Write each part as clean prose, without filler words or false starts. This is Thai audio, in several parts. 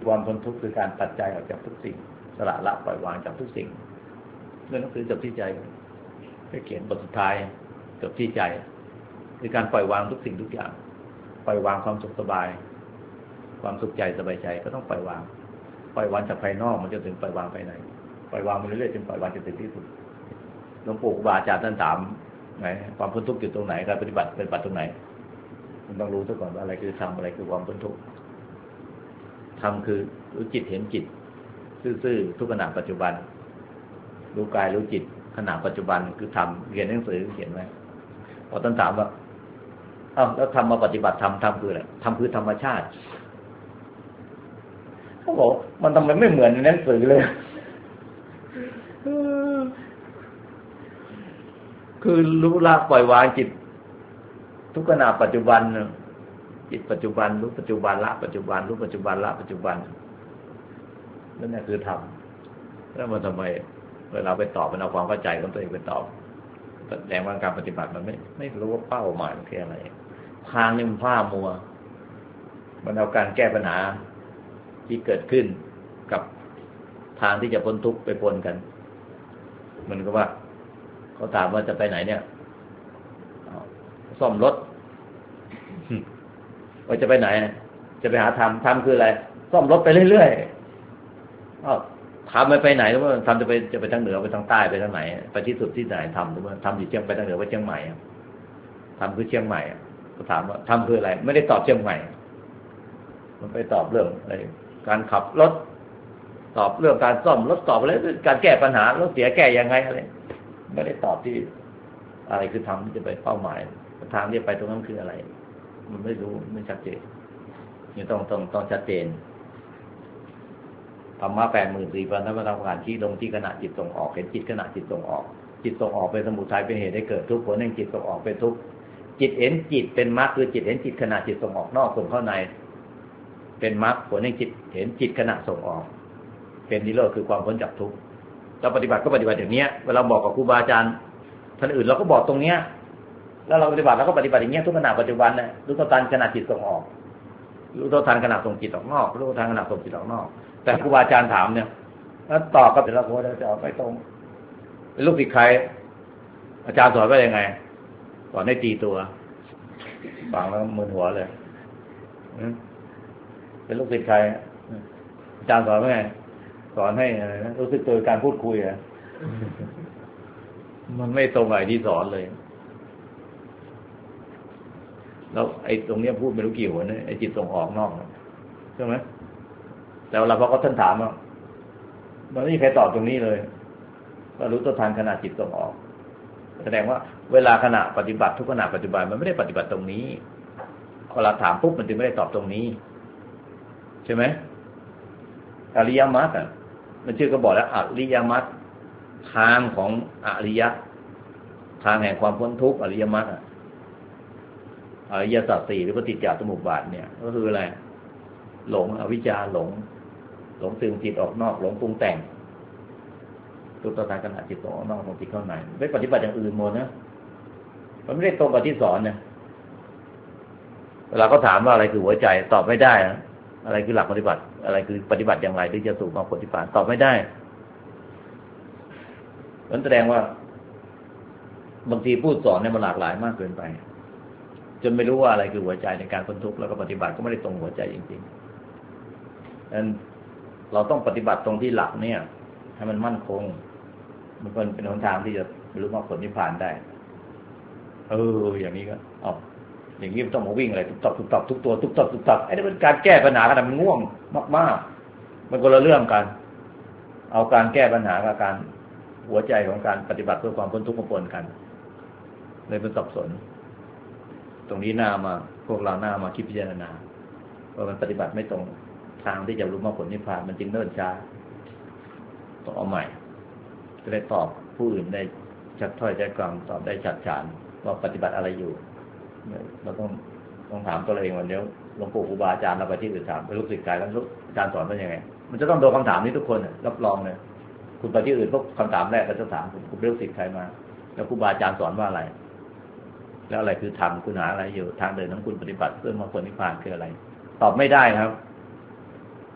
ความพ้นทุกข์คือการตัดใจออกจากทุกสิ่งสละละปล่อยวางจากทุกสิ่งเรื่องหนังสือจบที่ใจไปเขียนบทสุดท้ายจบที่ใจคือการปล่อยวางทุกสิ่งทุกอย่างปล่อยวางความสุขสบายความสุขใจสบายใจก็ต้องปล่อยวางจากภายนอกมันจะถึงปล่อยวางภายในปล่อยวางไปเรื่อยๆจนปล่อยวางจนถึงที่สุดหลวงปู่ครูบาอาจารย์ท่านถามไงความพ้นทุกข์อยู่ตรงไหนการปฏิบัติตรงไหนมันต้องรู้ซะก่อนว่าอะไรคือธรรมอะไรคือความพ้นทุกข์ธรรมคือรู้จิตเห็นจิตซื่อๆทุกขณะปัจจุบันรู้กายรู้จิตขณะปัจจุบันคือธรรมเรียนหนังสือเขียนไว้พอท่านถามว่าอ้าวแล้วธรรมมาปฏิบัติธรรมคืออะไรธรรมคือธรรมชาติเขาบอกมันทำไมไม่เหมือนในหนังสือเลยคือรู้ละปล่อยวางจิตทุกขณะปัจจุบันจิตปัจจุบันรู้ปัจจุบันละปัจจุบันรู้ปัจจุบันละปัจจุบันนั่นแหละคือธรรมแล้วมันทำไมเวลาไปตอบมันเอาความเข้าใจของตัวเองไปตอบแสดงว่าการปฏิบัติมันไม่รู้ว่าเป้าหมายมันคืออะไรทางนี่มันผ้ามัวมันเอาการแก้ปัญหาที่เกิดขึ้นกับทางที่จะพ้นทุกข์ไปปนกันมันก็ว่าเขาถามว่าจะไปไหนเนี่ยซ่อมรถว่าจะไปไหนจะไปหาธรรมคืออะไรซ่อมรถไปเรื่อยๆทำไปไหนหรือว่าทำจะไปทางเหนือไปทางใต้ไปทางไหนไปที่สุดที่ไหนทำหรือว่าทำอยู่เชียงไปทางเหนือไปเชียงใหม่ทำคือเชียงใหม่เขาถามว่าทำคืออะไรไม่ได้ตอบเชียงใหม่มันไปตอบเรื่องอะไรการขับรถตอบเรื่องการซ่อมรถตอบอะไรการแก้ปัญหารถเสียแก้ยังไงอะไรไม่ได้ตอบที่อะไรคือทำที่จะไปเป้าหมายทางที่ไปตรงนั้นคืออะไรมันไม่รู้ไม่ชัดเจนนี่ต้องชัดเจนธรรมะ 84,000 ธรรมะการชี้ลงที่ขณะจิตส่งออกเห็นจิตขณะจิตส่งออกจิตส่งออกเป็นสมุทัยเป็นเหตุให้เกิดทุกข์ผลแห่งจิตส่งออกเป็นทุกข์จิตเห็นจิตเป็นมรรคคือจิตเห็นจิตขณะจิตส่งออกนอกส่งเข้าในเป็นมรรคผลแห่งจิตเห็นจิตขณะส่งออกเป็นนิโรธคือความพ้นจากทุกข์เราปฏิบัติก็ปฏิบัติอย่างนี้เวลาบอกกับครูบาอาจารย์ท่านอื่นเราก็บอกตรงเนี้ยแล้วเราปฏิบัติเราก็ปฏิบัติอย่างเงี้ยทุกขณะปัจจุบันนะรู้เท่าทันขณะจิตส่งออกรู้เท่าทันขณะส่งจิตออกนอกรู้เท่าทันขณะส่งจิตออกนอกแต่ครูบาอาจารย์ถามเนี่ยแล้วตอบกับแต่ละคนจะเอาไปตรงเป็นลูกศิษย์ใครอาจารย์สอนว่ายังไงสอนให้ตีตัวฟังแล้วมึนหัวเลยเป็นลูกศิษย์ใครอาจารย์สอนว่าไงสอนให้รู้สึกตัวการพูดคุยอ่ะมันไม่ตรงกับที่สอนเลยแล้วไอ้ตรงเนี้ยพูดไม่รู้กี่หัวเนี่ยไอ้จิตส่งออกนอกใช่ไหมแต่เวลาพอเขาท่านถามว่ามันไม่มีใครตอบตรงนี้เลยก็รู้ตัวทันขณะจิตส่งออกแสดงว่าเวลาขณะปฏิบัติทุกขณะปัจจุบันมันไม่ได้ปฏิบัติตรงนี้พอเราถามปุ๊บมันจึงไม่ได้ตอบตรงนี้ใช่ไหมอริยมรรคมันชื่อก็บอกแล้วอริยมรรคทางของอริยะทางแห่งความพ้นทุกข์อริยมรรคอริยสัจ 4หรือปฏิจจสมุปบาทเนี่ยก็คืออะไรหลงอวิชชาหลงซึมจิตออกนอกหลงปรุงแต่งตัวตาขณะจิตออกนอกของจิตเข้าในไม่ปฏิบัติอย่างอื่นหมดนะมันไม่ได้ตรงกับที่สอนเนี่ยเวลาเขาถามว่าอะไรคือหัวใจตอบไม่ได้นะอะไรคือหลักปฏิบัติอะไรคือปฏิบัติอย่างไรถึงจะสู่ความผลที่ผ่านตอบไม่ได้นั่นแสดงว่าบางทีพูดสอนเนี่ยมันหลากหลายมากเกินไปจนไม่รู้ว่าอะไรคือหัวใจในการพ้นทุกข์แล้วก็ปฏิบัติก็ไม่ได้ตรงหัวใจจริงๆนั้นเราต้องปฏิบัติตรงที่หลักเนี่ยให้มันมั่นคงมันเป็นหนทางที่จะบรรลุมรรคผลนิพพานได้อย่างนี้ก็อย่างนี้ต้องมาวิ่งอะไรทุกตอบทุกตัวทุกตอบไอ้นี่เป็นการแก้ปัญหากันมันง่วงมากๆมันคนละเรื่องกันเอาการแก้ปัญหากับการหัวใจของการปฏิบัติเพื่อความพ้นทุกข์มาปนกันเลยเป็นสับสนตรงนี้พวกเราหน้ามาคิดพิจารณาว่ามันปฏิบัติไม่ตรงทางที่จะรู้มรรคผลนิพพานมันจึงเนิ่นช้าต้องเอาใหม่จะได้ตอบผู้อื่นได้ชัดถ้อยชัดความตอบได้ชัดฉานว่าปฏิบัติอะไรอยู่เราต้องถามตัวเองวันเดียวหลวงปู่ครูบาอาจารย์เราไปที่อื่นถามไปลูกศิษย์ใครแล้วอาจารย์สอนว่ายังไงมันจะต้องโดนคำถามนี้ทุกคนรับรองเลยคุณไปที่อื่นพวกคำถามแรกก็จะถามคุณเป็นลูกศิษย์ใครมาแล้วครูบาอาจารย์สอนว่าอะไรแล้วอะไรคือธรรมคุณหาอะไรอยู่ทางเดินของคุณปฏิบัติเพื่อมรรคผลนิพพานคืออะไรตอบไม่ได้ครับ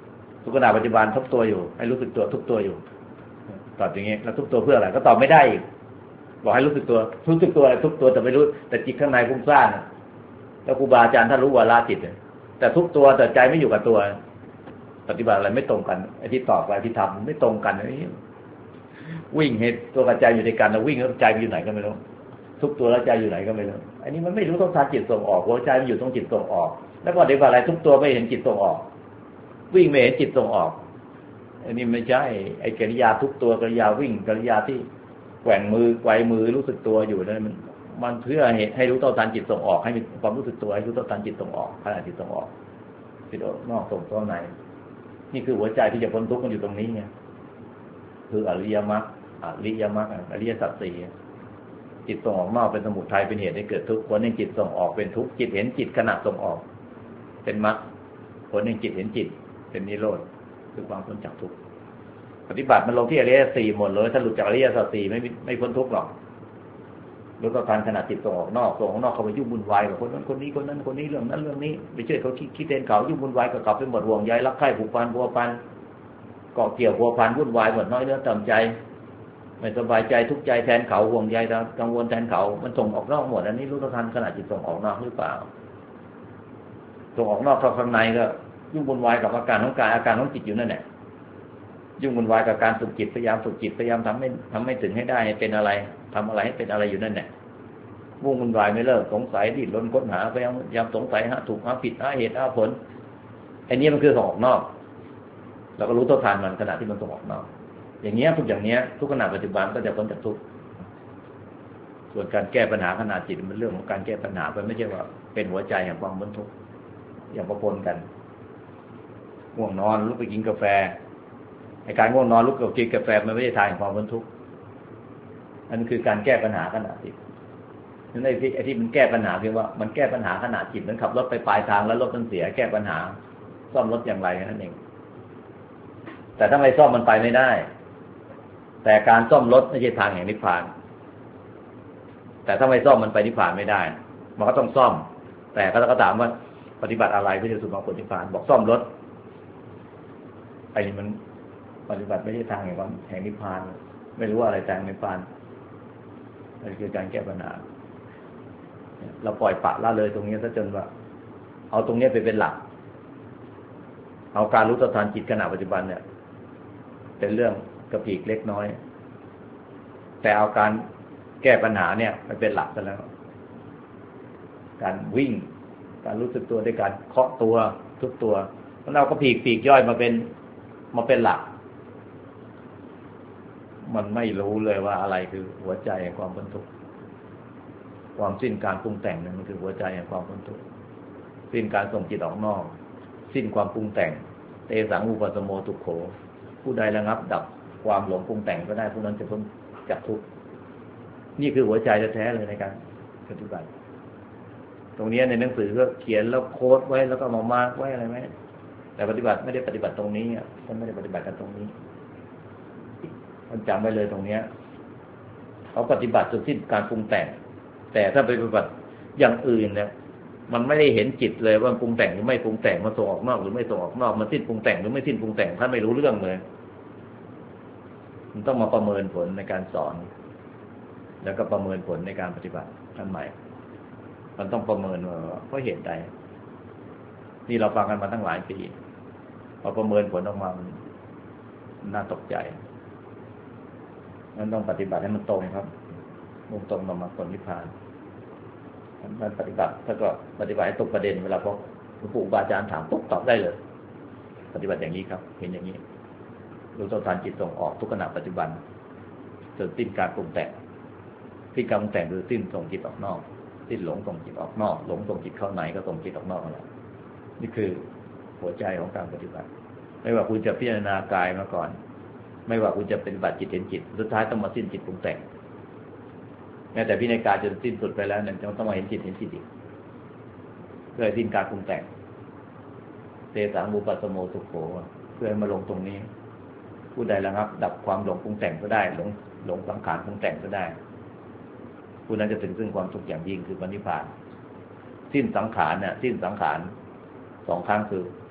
ทุกขณะปัจจุบันทุกตัวอยู่ให้รู้สึกตัวทุกตัวอยู่ตอบอย่างนี้แล้วทุกตัวเพื่ออะไรก็ตอบไม่ได้อีกบอกให้รู้สึกตัวอะไรทุกตัวแต่ไม่รู้แต่จิตข้างในฟุ้งซ่านแล้วครูบาอาจารย์ท่านรู้วาระจิตแต่ทุกตัวแต่ใจไม่อยู่กับตัวปฏิบัติอะไรไม่ตรงกันไอ้ที่ตอบอะไรที่ทำไม่ตรงกันไอ้วิ่งเหตุตัวกับใจอยู่ในกันแล้ววิ่งแล้วใจอยู่ไหนก็ไม่รู้ทุกตัวแล้วใจอยู่ไหนก็ไม่รู้อันนี้มันไม่รู้ต้องทางจิตส่งออกหัวใจมันอยู่ตรงจิตส่งออกแล้วก็ปฏิบัติอะไรทุกตัวไม่เห็นจิตส่งออกวิ่งไม่เห็นจิตส่งออกอันนี้ไม่ใช่ไอ้กิริยาทุกตัวกิริยาวิ่งกิริยาที่แกว่งมือไกวมือรู้สึกตัวอยู่นั่นมันเพื่อให้รู้ต่อทางจิตส่งออกให้มีความรู้สึกตัวให้รู้ต่อทางจิตส่งออกขณะจิตส่งออกจิตออกนอกส่งตัวในนี่คือหัวใจที่จะพ้นทุกข์มันอยู่ตรงนี้ไงคืออริยมรรคอริยสัจสี่จิตส่งออกนอกเป็นสมุทัยเป็นเหตุให้เกิดทุกข์ผลแห่งจิตส่งออกเป็นทุกข์จิตเห็นจิตขณะส่งออกเป็นมรรคผลแห่งจิตเห็นจิตเป็นนิโรธคือความพ้นจากทุกข์ปฏิบัติมันลงที่อริยสัจสี่หมดเลยถ้าหลุดจากอริยสัจสี่ไม่พ้นทุกข์หรอกแล้วก็การขณะจิตส่งออกนอกเขาไปยุ่งวุ่นวายกับคนนั้นคนนี้คนนั้นคนนี้เรื่องนั้นเรื่องนี้ไปช่วยเขาคิดเต้นเขายุ่งวุ่นวายกับเขาไปหมดห่วงใยรักใคร่ผูกพันพัวพันเกาะเกี่ยวพัวพันวุ่นวายหมดน้อยเนื้อต่ำใจไม่สบายใจทุกข์ใจแทนเขาห่วงใยกังวลแทนเขามันส่งออกนอกหมดอันนี้รู้ทันขณะจิตส่งออกนอกหรือเปล่าส่งออกนอกเข้าข้างในก็ยุ่งวุ่นวายกับอาการของกายอาการของจิตอยู่นั่นแหละยุ่งวุ่นวายกับการฝึกจิตพยายามฝึกจิตพยายามทำให้ถึงให้ได้เป็นอะไรทำอะไรให้เป็นอะไรอยู่นั่นแหละวุ่นวายไม่เลิกสงสัยดิ้นรนค้นหาพยายามสงสัยหาถูกหาผิดหาเหตุหาผลไอ้นี้มันคือส่งออกนอกเราก็รู้เท่าทันมันขณะที่มันส่งออกนอกอย่างเงี้ยทุกอย่างเนี้ยทุกขณะปัจจุบันก็จะพ้นจากทุกข์ส่วนการแก้ปัญหาขณะจิตมันเรื่องของการแก้ปัญหามันไม่ใช่ว่าเป็นหัวใจแห่งความพ้นทุกข์อย่างประปนกันง่วงนอนลุกไปกินกาแฟในการง่วงนอนลุกไปกินกาแฟมันไม่ใช่ทางแห่งความพ้นทุกข์อันนี้คือการแก้ปัญหาขณะจิตนั่นไอ้ที่มันแก้ปัญหาเพียงว่ามันแก้ปัญหาขณะจิตมันขับรถไปปลายทางแล้วรถมันเสียแก้ปัญหาซ่อมรถอย่างไรนั่นเองแต่ถ้าไม่ซ่อมมันไปไม่ได้แต่การซ่อมรถไม่ใช่ทางแห่งนิพพานแต่ถ้าไม่ซ่อมมันไปนิพพานไม่ได้มันก็ต้องซ่อมแต่ก็ถามว่าปฏิบัติอะไรเพื่อจะสู่มรรคผลนิพพานบอกซ่อมรถไอ้นี่มันปฏิบัติไม่ใช่ทางแห่งนิพพานไม่รู้ว่าอะไรทางนิพพานนั่นคือการแก้ปัญหาเราปล่อยปะละเลยตรงนี้ซะจนว่าเอาตรงนี้ไปเป็นหลักเอาการรู้ต่อทานจิตขณะปัจจุบันเนี่ยเป็นเรื่องกระพีกเล็กน้อยแต่เอาการแก้ปัญหาเนี่ยมันเป็นหลักซะแล้วการวิ่งการรู้สึกตัวด้วยการเคาะตัวทุกตัวแล้วเราก็ปีกย่อยมาเป็นหลักมันไม่รู้เลยว่าอะไรคือหัวใจแห่งความพ้นทุกข์ความสิ้นการปรุงแต่งนั่นมันคือหัวใจแห่งความพ้นทุกข์สิ้นการส่งจิตออกนอกสิ้นความปรุงแต่งเตสังอุปสมโมทุกโขผู้ใดระงับดับความหลงปรุงแต่งก็ได้ผู้นั้นจะพ้นจากทุกข์นี่คือหัวใจแท้ๆเลยในการปฏิบัติตรงนี้ในหนังสือก็เขียนแล้วโค้ดไว้แล้วก็มาร์กไว้อะไรไหมแต่ปฏิบัติไม่ได้ปฏิบัติตรงนี้ท่านไม่ได้ปฏิบัติกันตรงนี้ท่านจำไว้เลยตรงนี้เขาปฏิบัติจนสิ้นการปรุงแต่งแต่ถ้าไปปฏิบัติอย่างอื่นเนี่ยมันไม่ได้เห็นจิตเลยว่าปรุงแต่งหรือไม่ปรุงแต่งมันส่งออกนอกหรือไม่ส่งออกนอกมันสิ้นปรุงแต่งหรือไม่สิ้นปรุงแต่งท่านไม่รู้เรื่องเลยมันต้องมาประเมินผลในการสอนแล้วก็ประเมินผลในการปฏิบัติท่านใหม่มันต้องประเมินว่าเพราะเหตุใดนี่เราฟังกันมาตั้งหลายปีพอประเมินผลออกมามันน่าตกใจมันต้องปฏิบัติให้มันตรงครับมุ่งตรงต่อมรรคผลนิพพานท่านปฏิบัติถ้าก็ปฏิบัติให้ตกประเด็นเวลาพอหลวงปู่บาอาจารย์ถามปุ๊บตอบได้เลยปฏิบัติอย่างนี้ครับเห็นอย่างนี้รู้ต่อทานจิตส่งออกทุกขณะปัจจุบันจนสิ้นการปรุงแต่งสิ้นการปรุงแต่งคือสิ้นส่งจิตออกนอกสิ้นหลงส่งจิตออกนอกหลงส่งจิตเข้าในก็ส่งจิตออกนอกแล้วนี่คือหัวใจของการปฏิบัติไม่ว่าคุณจะพิจารณากายมาก่อนไม่ว่าคุณจะปฏิบัติจิตเห็นจิตสุดท้ายต้องมาสิ้นจิตปรุงแต่งแม้แต่พิจารณากายจนสิ้นสุดไปแล้วเนี่ยต้องมาเห็นจิตอีกเพื่อสิ้นการปรุงแต่งเตสังอุปสมโมทุกโขเพื่อให้มาลงตรงนี้ผู้ใดระงับดับความหลงปรุงแต่งก็ได้หลงสังขารปรุงแต่งก็ได้ผู้นั้นจะถึงซึ่งความสุขอย่างยิ่งคือนิพพานสิ้นสังขารเนี่ยสิ้นสังขารสองครั้งคือ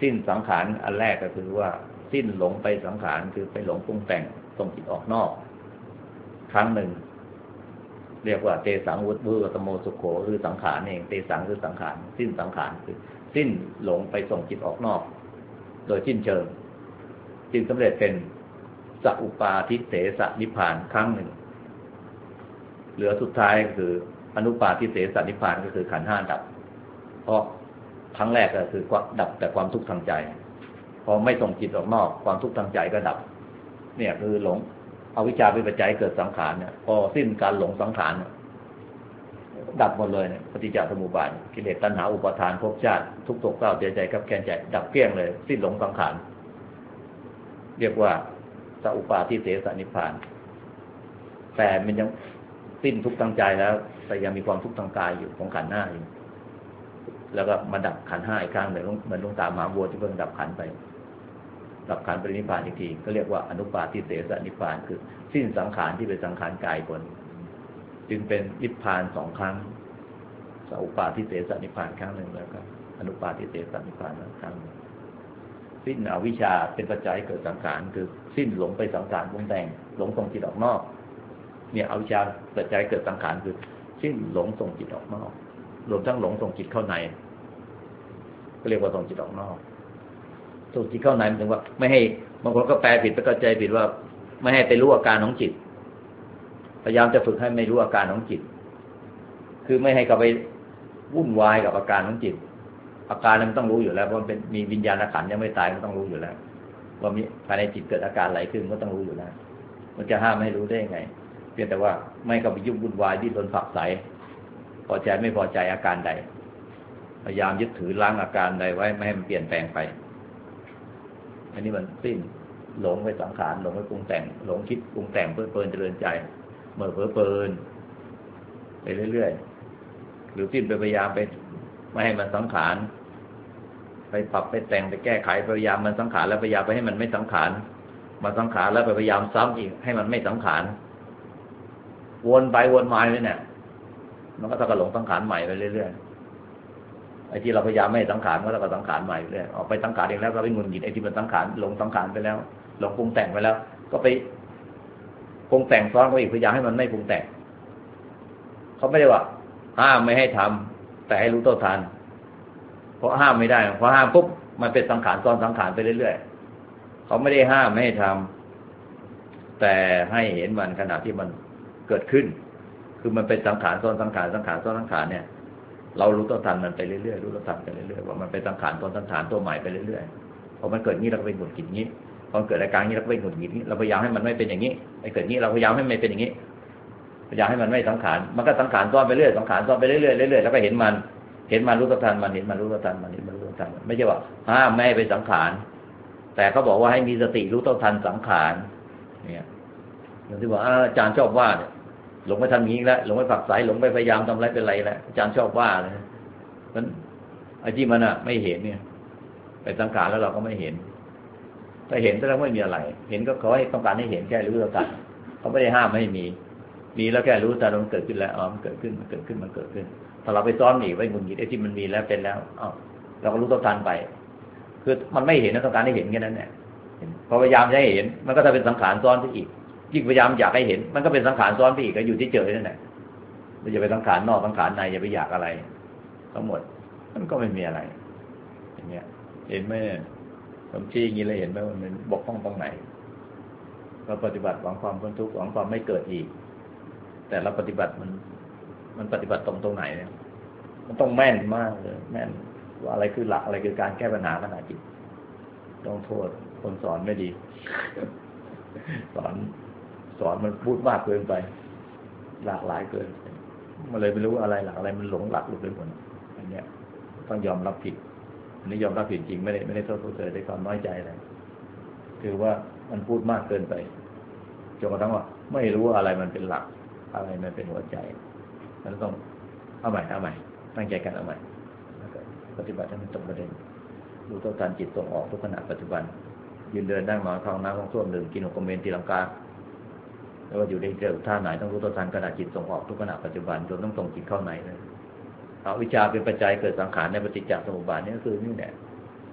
สิ้นสังขารอันแรกก็คือว่าสิ้นหลงไปสังขารคือไปหลงปรุงแต่งส่งจิตออกนอกครั้งหนึ่งเรียกว่าเตสังวุฒิตโมสุโขคือสังขารเองเตสังคือสังขารสิ้นสังขารคือสิ้นหลงไปส่งจิตออกนอกโดยสิ้นเชิงจึงสำเร็จเป็นสัพปาทิเสสนิพพานครั้งหนึ่งเหลือสุดท้ายก็คืออนุปาทิเสสนิพพานก็คือขันธ์ห้าดับเพราะครั้งแรกก็คือดับแต่ความทุกข์ทางใจพอไม่ส่งจิตออกนอกความทุกข์ทางใจก็ดับเนี่ยคือหลงอวิชชาเป็นปัจจัยเกิดสังขารเนี่ยพอสิ้นการหลงสังขารดับหมดเลยเนี่ยปฏิจจสมุปบาทกิเลสตัณหาอุปาทานภพชาติทุกข์โศกเศร้าเสียใจกับแค้นใจดับเกลี้ยงเลยสิ้นหลงสังขารเรียกว่าสัพปาทิเสสนิพพานแต่มันยังสิ้นทุกข์ทางใจแล้วแต่ยังมีความทุกข์ทางกายอยู่ของขันธ์ห้าอยู่แล้วก็มาดับขันธ์ห้าอีกครั้งเหมือนหลวงตามหาบัวที่เพิ่งดับขันธ์ไปดับขันธ์ปรินิพพานอีกทีก็เรียกว่าอนุปาทิเสสนิพพานคือสิ้นสังขารที่เป็นสังขารกายคนจึงเป็นนิพพานสองครั้งสัพปาทิเสสนิพพานครั้งหนึ่งแล้วก็อนุปาทิเสสนิพพานครั้งหนึ่งสิ้นอวิชชาเป็นปัจจัยเกิดสังขารคือสิ้นหลงไปสังขารปรุงแต่งหลงส่งจิตออกนอกเนี่ยอวิชชาปัจจัยเกิดสังขารคือสิ้นหลงส่งจิตออกนอกรวมทั้งหลงส่งจิตเข้าในก็เรียกว่าส่งจิตออกนอกส่งจิตเข้าในหมายถึงว่าไม่ให้บางคนก็แปลผิดไปเข้าใจผิดว่าไม่ให้ไปรู้อาการของจิตพยายามจะฝึกให้ไม่รู้อาการของจิตคือไม่ให้เขาไปวุ่นวายกับอาการของจิตอาการนั้นต้องรู้อยู่แล้วเพราะมันเป็นมีวิญญาณขันธ์ยังไม่ตายมันต้องรู้อยู่แล้วว่ามีภายในจิตเกิดอาการอะไรขึ้นก็ต้องรู้อยู่แล้วมันจะห้ามไม่รู้ได้ยังไงเพียงแต่ว่าไม่เข้าไปยุ่งวุ่นวายดิ้นรนผักใสพอใจไม่พอใจอาการใดพยายามยึดถือล้างอาการใดไว้ไม่ให้มันเปลี่ยนแปลงไปอันนี้มันสิ้นหลงไปสังขารหลงไปปรุงแต่งหลงคิดปรุงแต่งเพื่อเพลินเจริญใจเมื่อเพลินไปเรื่อยๆหรือสิ้นไปพยายามไปไม่ให้มันสังขารไปปรับไปแต่งไปแก้ไขพยายามมันสังขารแล้วพยายามไปให้มันไม่สังขารมาสังขารแล้วไปพยายามซ้ำอีกให้มันไม่สังขารวนไปวนมาเลยเนี่ยมันก็ต้องหลงสังขารใหม่ไปเรื่อยๆไอ้ที่เราพยายามไม่สังขารก็แล้วก็สังขารใหม่เรื่อยออกไปสังขารเองแล้วก็ไปงุนหงิดไอ้ที่มันสังขารหลงสังขารไปแล้วหลงปรุงแต่งไปแล้วก็ไปปรุงแต่งซ้อนไปอีกพยายามให้มันไม่ปรุงแต่งเขาไม่ได้ว่าห้ามไม่ให้ทำแต่ให้รู้เท่าทันเพราะห้ามไม่ได้เพราะห้ามปุ๊บมันเป็นสังขารซ้อนสังขารไปเรื่อยๆเขาไม่ได้ห้ามไม่ให้ทำแต่ให้เห็นมันขณะที่มันเกิดขึ้นคือมันเป็นสังขารซ้อนสังขารสังขารซ้อนสังขารเนี่ยเรารู้ต้นทันมันไปเรื่อยๆรู้ต้นทันไปเรื่อยๆว่ามันเป็นสังขารซ้อนสังขารตัวใหม่ไปเรื่อยๆพอมันเกิดงี้เราก็ไปหงุดหงิดงี้พอเกิดอาการงี้เราก็ไปหงุดหงิดงี้เราพยายามให้มันไม่เป็นอย่างนี้ไอ้เกิดงี้เราพยายามให้มันเป็นอย่างนี้พยายามให้มันไม่สังขารมันก็สังขารซ้อนไปเรื่อยสังขารซ้อนไปเรื่อยๆเรื่อยๆแล้วก็เห็นมันรู้ต้นทันมันเห็นมันรู้ต้นทันมันเห็นมันรู้ต้นทันไม่ใช่ว่าห้ามไม่ให้ไปสังขารแต่เขาบอกว่าให้มีสติรู้ต้นทันสังขารเนี่ยอย่างที่บอกอาจารย์ชอบว่าเนี่ยหลงไปทำอย่างนี้แล้วหลงไปฝักใสหลงไปพยายามทำอะไรเป็นไรแล้วอาจารย์ชอบว่าเลยมันไอ้ที่มันไม่เห็นเนี่ยไปสังขารแล้วเราก็ไม่เห็นถ้าเห็นแสดงว่าไม่มีอะไรเห็นก็ขอให้ต้องการให้เห็นแค่รู้เท่านั้นเขาไม่ได้ห้ามไม่ให้มีแล้วแค่รู้แต่มันเกิดขึ้นแล้วมันเกิดขึ้นมันเกิดขึ้นมันเกิดขึ้นถ้าเราไปซ้อนหนีไว้งุนหงิดไอ้ที่มันมีแล้วเป็นแล้วเราก็รู้เท่าทันไปคือมันไม่เห็นนะต้องการให้เห็นแค่นั้นแหละพอพยายามจะให้เห็นมันก็จะเป็นสังขารซ้อนไปอีกยิ่งพยายามอยากให้เห็นมันก็เป็นสังขารซ้อนไปอีกก็อยู่ที่เจอนั่นแหละเราอย่าไปสังขารนอกสังขารในอย่าไปอยากอะไรทั้งหมดมันก็ไม่มีอะไรอย่างเงี้ยเห็นไหมผมชี้อย่างนี้เลยเห็นไหมว่ามันบกพร่องตรงไหนเราปฏิบัติหวังความพ้นทุกข์หวังความไม่เกิดอีกแต่เราปฏิบัติมันปฏิบัติตรงไหนเนี่ยมันต้องแม่นมากเลยแม่นว่าอะไรคือหลักอะไรคือการแก้ปัญหาขณะจิตต้องโทษคนสอนไม่ดีสอนมันพูดมากเกินไปหลากหลายเกินมันเลยไม่รู้อะไรหลักอะไรมันหลงหลักหลุดไปหมดอันเนี้ยต้องยอมรับผิดอันนี้ยอมรับผิดจริงไม่ได้โทษผู้เสยด้วยความน้อยใจอะไรคือว่ามันพูดมากเกินไปจนกระทั่งว่าไม่รู้อะไรมันเป็นหลักอะไรมันเป็นหัวใจมันต้องเอาใหม่ตั้งใจกันเอาใหม่ปฏิบัติให้มันตรงประเด็นรู้เท่าทันจิตตรงออกทุกขณะปัจจุบันยืนเดินนั่งนอนเข้าห้องน้ำห้องส้วมดื่มกินหกเมนตีลังกาแล้วก็อยู่ในเจอท่าไหนต้องรู้เท่าทันขณะจิตตรงออกทุกขณะปัจจุบันจนต้องส่งจิตเข้าในเลยอวิชชาเป็นปัจจัยเกิดสังขารในปฏิจจสมุปบาทนี่ก็คือนี่แหละ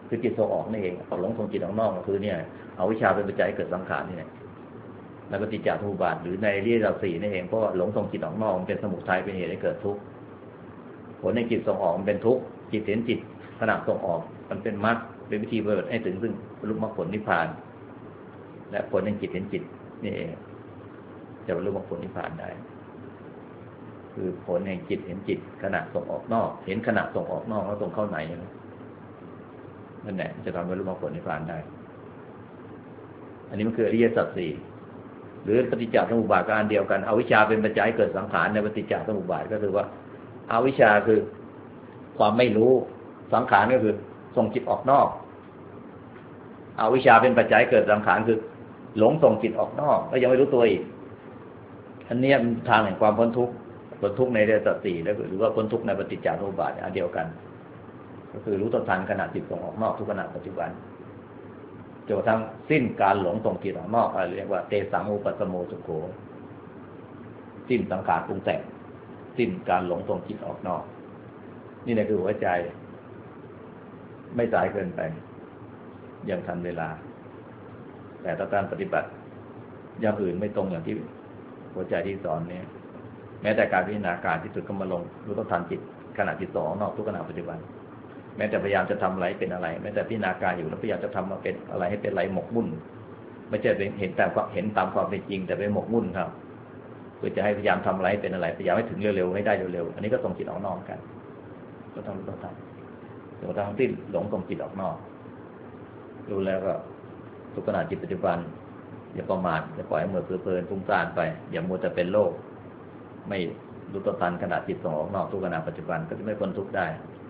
คือจิตส่งออกนี่เองหลงส่งจิตออกนอกก็คือเนี่ยเอาวิชาเป็นปัจจัยเกิดสังขารนี่แหละแล้วปฏิจจสมุปบาทหรือในอริยสัจสี่นี่เองเพราะว่าหลงส่งจิตออกนอกมันเป็นสมุทัยเป็นเหตุให้เกิดทุกข์ผลในจิตส่งออกมันเป็นทุกข์จิตเห็นจิตขณะส่งออกมันเป็นมรรคเป็นวิธีเปิดให้ถึงซึ่งบรรลุมรรคผลนิพพานและผลในจิตเห็นจิตนี่เองจะบรรลุมรรคผลนิพพานได้คือผลแห่งจิตเห็นจิตขณะส่งออกนอกเห็นขณะส่งออกนอกแล้วส่งเข้าในนั่นแหละจะทำให้บรรลุมรรคผลนิพพานได้อันนี้มันคืออริยสัจสี่หรือปฏิจจสมุปบาทก็อันเดียวกันอวิชชาเป็นปัจจัยเกิดสังขารในปฏิจจสมุปบาทก็คือว่าอวิชชาคือความไม่รู้สังขารก็คือส่งจิตออกนอกอวิชชาเป็นปัจจัยเกิดสังขารคือหลงส่งจิตออกนอกแล้วยังไม่รู้ตัวอีกอันนี้มันทางแห่งความพ้นทุกข์ในอริยสัจสี่แล้วหรือว่าพ้นทุกข์ในปฏิจจสมุปบาทอันเดียวกันก็คือรู้ต้นทานขณะจิตส่งออกนอกทุกขณะปัจจุบันจนกระทั่งสิ้นการหลงส่งจิตออกนอกเรียกว่าเตสังอุปสมโมสุโขสิ้นสังขารปรุงแต่งสิ้นการหลงส่งจิตออกนอกนี่แหละคือหัวใจไม่สายเกินไปยังทันเวลาแต่ถ้าการปฏิบัติอย่างอื่นไม่ตรงอย่างที่หัวใจที่สอนนี้แม้แต่การพิจารณาการที่สุดก็มาลงรู้ต้นทานจิตขณะจิตส่งออกนอกทุกขณะปัจจุบันแม้แต่พยายามจะทำอะไรเป็นอะไรแม้แต่พิจารณาการอยู่แล้วพยายามจะทำมาเป็นอะไรให้เป็นอะไรหมกมุ่นไม่ใช่เห็นตามความเป็นจริงแต่ไปหมกมุ่นครับเพื่อจะให้พยายามทำอะไรเป็นอะไรพยายามให้ถึงเร็วๆให้ได้เร็วๆอันนี้ก็ส่งจิตออกนอกกันก็ต้องรู้ต้องทำจนกระทั่งที่หลงส่งจิตออกนอกรู้แล้วก็ทุกขณะจิตปัจจุบันอย่าประมาทอย่าปล่อยให้เมื่อเพลินฟุ้งซ่านไปอย่ามัวแต่เป็นโลกไม่รู้ต้นทานขณะจิตส่งออกนอกทุกขณะปัจจุบันก็จะไม่พ้นทุกข์ได้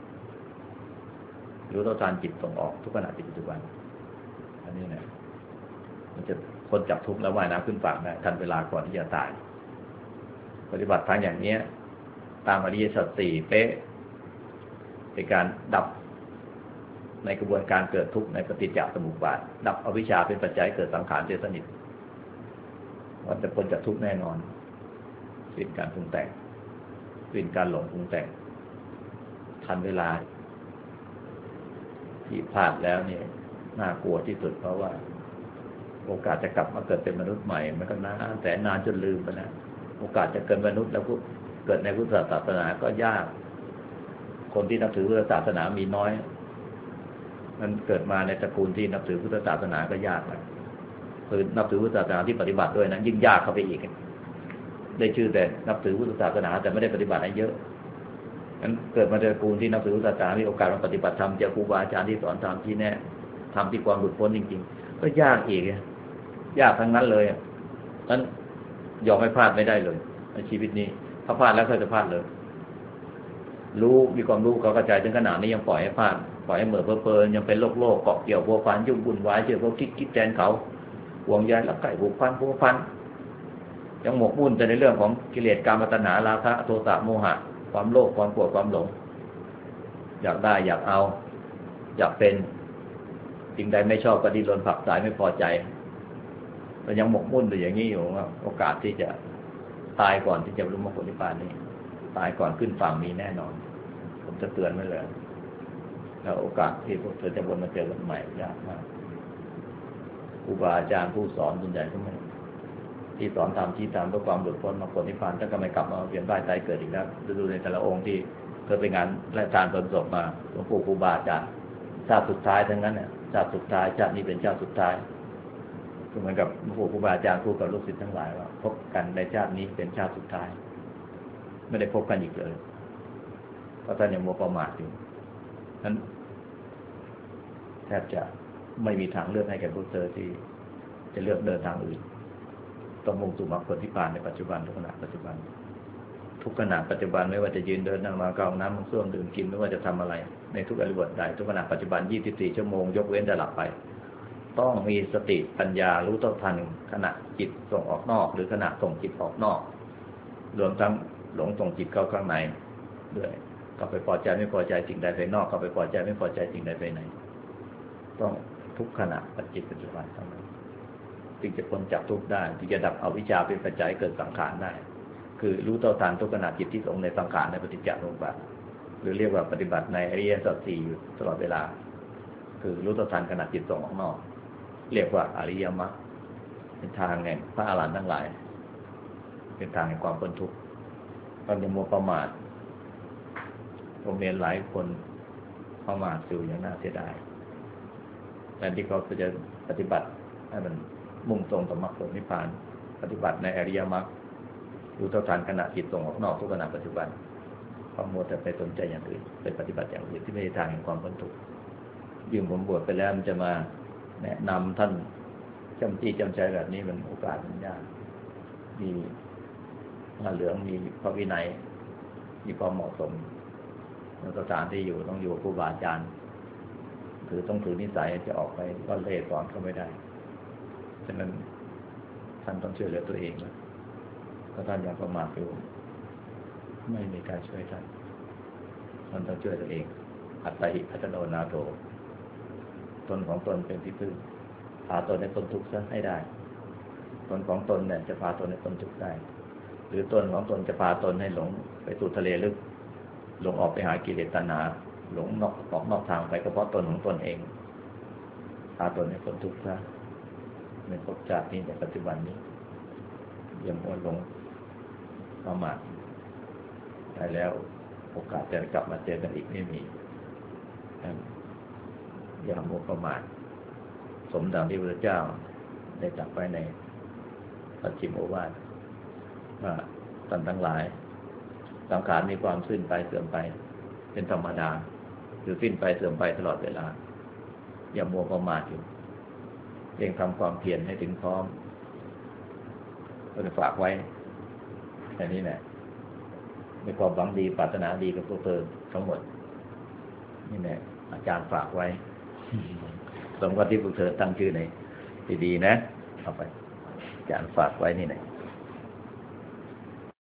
รู้ต้นทานจิตส่งออกทุกขณะจิตปัจจุบันอันนี้เนี่ยมันจะพ้นจากทุกข์แล้วว่ายน้ำขึ้นฝั่งได้ทันเวลาก่อนที่จะตายปฏิบัติทางอย่างนี้ตามอริยสัจสี่เป๊ะเป็นการดับในกระบวนการเกิดทุกข์ในปฏิจจสมุปบาทดับอวิชชาเป็นปัจจัยเกิดสังขารเจตนิตมันจะพ้นจากทุกข์แน่นอนสิ้นการปรุงแต่งสิ้นการหลงปรุงแต่งทันเวลาที่พลาดแล้วเนี่ยน่ากลัวที่สุดเพราะว่าโอกาสจะกลับมาเกิดเป็นมนุษย์ใหม่มันก็นานแสนนานจนลืมไปแล้วโอกาสจะเกิดมนุษย์แล้วเกิดในพุทธศาสนาก็ยากคนที่นับถือพุทธศาสนามีน้อยมันเกิดมาในตระกูลที่นับถือพุทธศาสนาก็ยากนะคือนับถือพุทธศาสนาที่ปฏิบัติด้วยนะยิ่งยากเข้าไปอีกได้ชื่อแต่นับถือพุทธศาสนาแต่ไม่ได้ปฏิบัติอะไรเยอะงั้นเกิดมาในตระกูลที่นับถือพุทธศาสนามีโอกาสมาปฏิบัติธรรมเจอครูบาอาจารย์ที่สอนธรรมที่แน่ทำที่ความหลุดพ้นจริงๆก็ยากอีกยากทั้งนั้นเลยนั้นยอมไม่พลาดไม่ได้เลยในชีวิตนี้ถ้าพลาดแล้วก็จะพลาดเลยรู้มีความรู้เข้าใจถึงขนาดนี้ยังปล่อยให้พลาดปล่อยให้เหม่อเพลินยังเป็นโลกเกาะเกี่ยวพัวพันยุ่งวุ่นวายเชื่อเขาคิดแทนเขาห่วงใยรักใคร่ผูกพันยังหมกมุ่นแต่ในเรื่องของกิเลสกามตัณหาราคะโทสะโมหะความโลภความโกรธความหลงอยากได้อยากเอาอยากเป็นสิ่งใดไม่ชอบก็ดิ้นรนผักสายไม่พอใจแต่ยังหมกมุ่นอยู่อย่างนี้อยู่โอกาสที่จะตายก่อนที่จะบรรลุมรรคผลนิพพานนี่ตายก่อนขึ้นฝั่งมีแน่นอนผมจะเตือนไว้เลยแล้วโอกาสที่พวกเธอจะวนมาเจอกันใหม่ยากมากครูบาอาจารย์ผู้สอนส่วนใหญ่ก็ไม่ที่สอนตามที่ตามเพื่อความหลุดพ้นมรรคผลนิพพานท่านก็ไม่กลับมาเวียนว่ายตายเกิดอีกแล้วดูในแต่ละองค์ที่เคยไปงานและทานเพลินศพมาหลวงปู่ครูบาอาจารย์ชาติสุดท้ายทั้งนั้นเนี่ยชาติสุดท้ายชาตินี้เป็นชาติสุดท้ายก็เหมือนกับหลวงปู่ครูบาอาจารย์พูดกับลูกศิษย์ทั้งหลายว่าพบกันในชาตินี้เป็นชาติสุดท้ายไม่ได้พบกันอีกเลยเพราะท่านยังมัวประมาทอยู่นั้นแทบจะไม่มีทางเลือกให้แก่พวกเธอที่จะเลือกเดินทางอื่นต้องมุ่งสู่มรรคผลนิพพานในปัจจุบันทุกขณะปัจจุบันทุกขณะปัจจุบันไม่ว่าจะยืนเดินนั่งนอนเข้าห้องน้ำห้องส้วมดื่มกินไม่ว่าจะทำอะไรในทุกอริบทใดทุกขณะปัจจุบัน24ชั่วโมงยกเว้นจะหลับไปต้องมีสติปัญญารู้เท่าทันขณะจิตส่งออกนอกหรือขณะส่งจิตออกนอกรวมทั้งหลงส่งจิตเข้าข้างในด้วยเข้าไปพอใจไม่พอใจสิ่งใดภายนอกเข้าไปพอใจไม่พอใจสิ่งใดภายในต้องทุกขณะปัจจุบันเท่านั้นจึงจะพ้นจากทุกข์ได้จึงจะดับอวิชชาเป็นปัจจัยเกิดสังขารได้คือรู้เท่าทันทุกขณะจิตที่ส่งในสังขารในปฏิจจสมุปบาทหรือเรียกว่าปฏิบัติในอริยสัจสี่อยู่ตลอดเวลาคือรู้เท่าทันขณะจิตส่งออกนอกเรียกว่าอริยมรรคเป็นทางแห่งพระอรหันต์ทั้งหลายเป็นทางแห่งความพ้นทุกข์เราอย่ามัวประมาทผมเรียนหลายคนประมาทอยู่อย่างน่าเสียดายแต่ที่เขาจะปฏิบัติให้มันมุ่งตรงต่อมรรคผลนิพพานปฏิบัติในอริยมรรครู้เท่าทันขณะจิตส่งออกนอกทุกขณะปัจจุบันความมัวแต่ไปสนใจอย่างอื่นไปปฏิบัติอย่างอื่นที่ไม่ใช่ทางแห่งความพ้นทุกข์ยิ่งผมบวชไปแล้วมันจะมาแนะนำท่านจำจี้จำใจแบบนี้มันโอกาสมันยากมีผ้าเหลืองมีพระวินัยมีความเหมาะสมสถานที่อยู่ต้องอยู่กับครูบาอาจารย์คือต้องถือนิสัยจะออกไปก็เล่สอนก็ไม่ได้ฉะนั้นท่านต้องช่วยเหลือตัวเองนะถ้าท่านยังประมาทอยู่ไม่มีการช่วยท่านต้องช่วยตัวเองอัตติอัตโนนาโถตนของตนเป็นที่พึ่งพาตนให้พ้นทุกข์ซะให้ได้ตนของตนเนี่ยจะพาตนให้พ้นทุกข์ได้หรือตนของตนจะพาตนให้หลงไปสู่ทะเลลึกหลงออกไปหากิเลสตัณหาหลงออกนอกทางไปก็เพราะตนของตนเองพาตนให้พ้นทุกข์ซะในภพชาตินี้ในปัจจุบันนี้อย่ามัวหลงประมาทได้แล้วโอกาสจะกลับมาเจอกันอีกไม่มีอย่ามัวประมาทสมดังที่พระเจ้าได้ตรัสไว้ในปัจฉิมโอวาทว่าท่านทั้งหลายสังขารมีความสิ้นไปเสื่อมไปเป็นธรรมดาคือสิ้นไปเสื่อมไปตลอดเวลาอย่ามัวประมาทอยู่เร่งทำความเพียรให้ถึงพร้อมก็จะฝากไว้แค่นี้แหละมีความหวังดีปรารถนาดีกับพวกเธอทั้งหมดนี่แหละอาจารย์ฝากไว้สมกับที่พวกเธอตั้งชื่อในดีๆนะเอาไปอาจารย์ฝากไว้นี่แหละ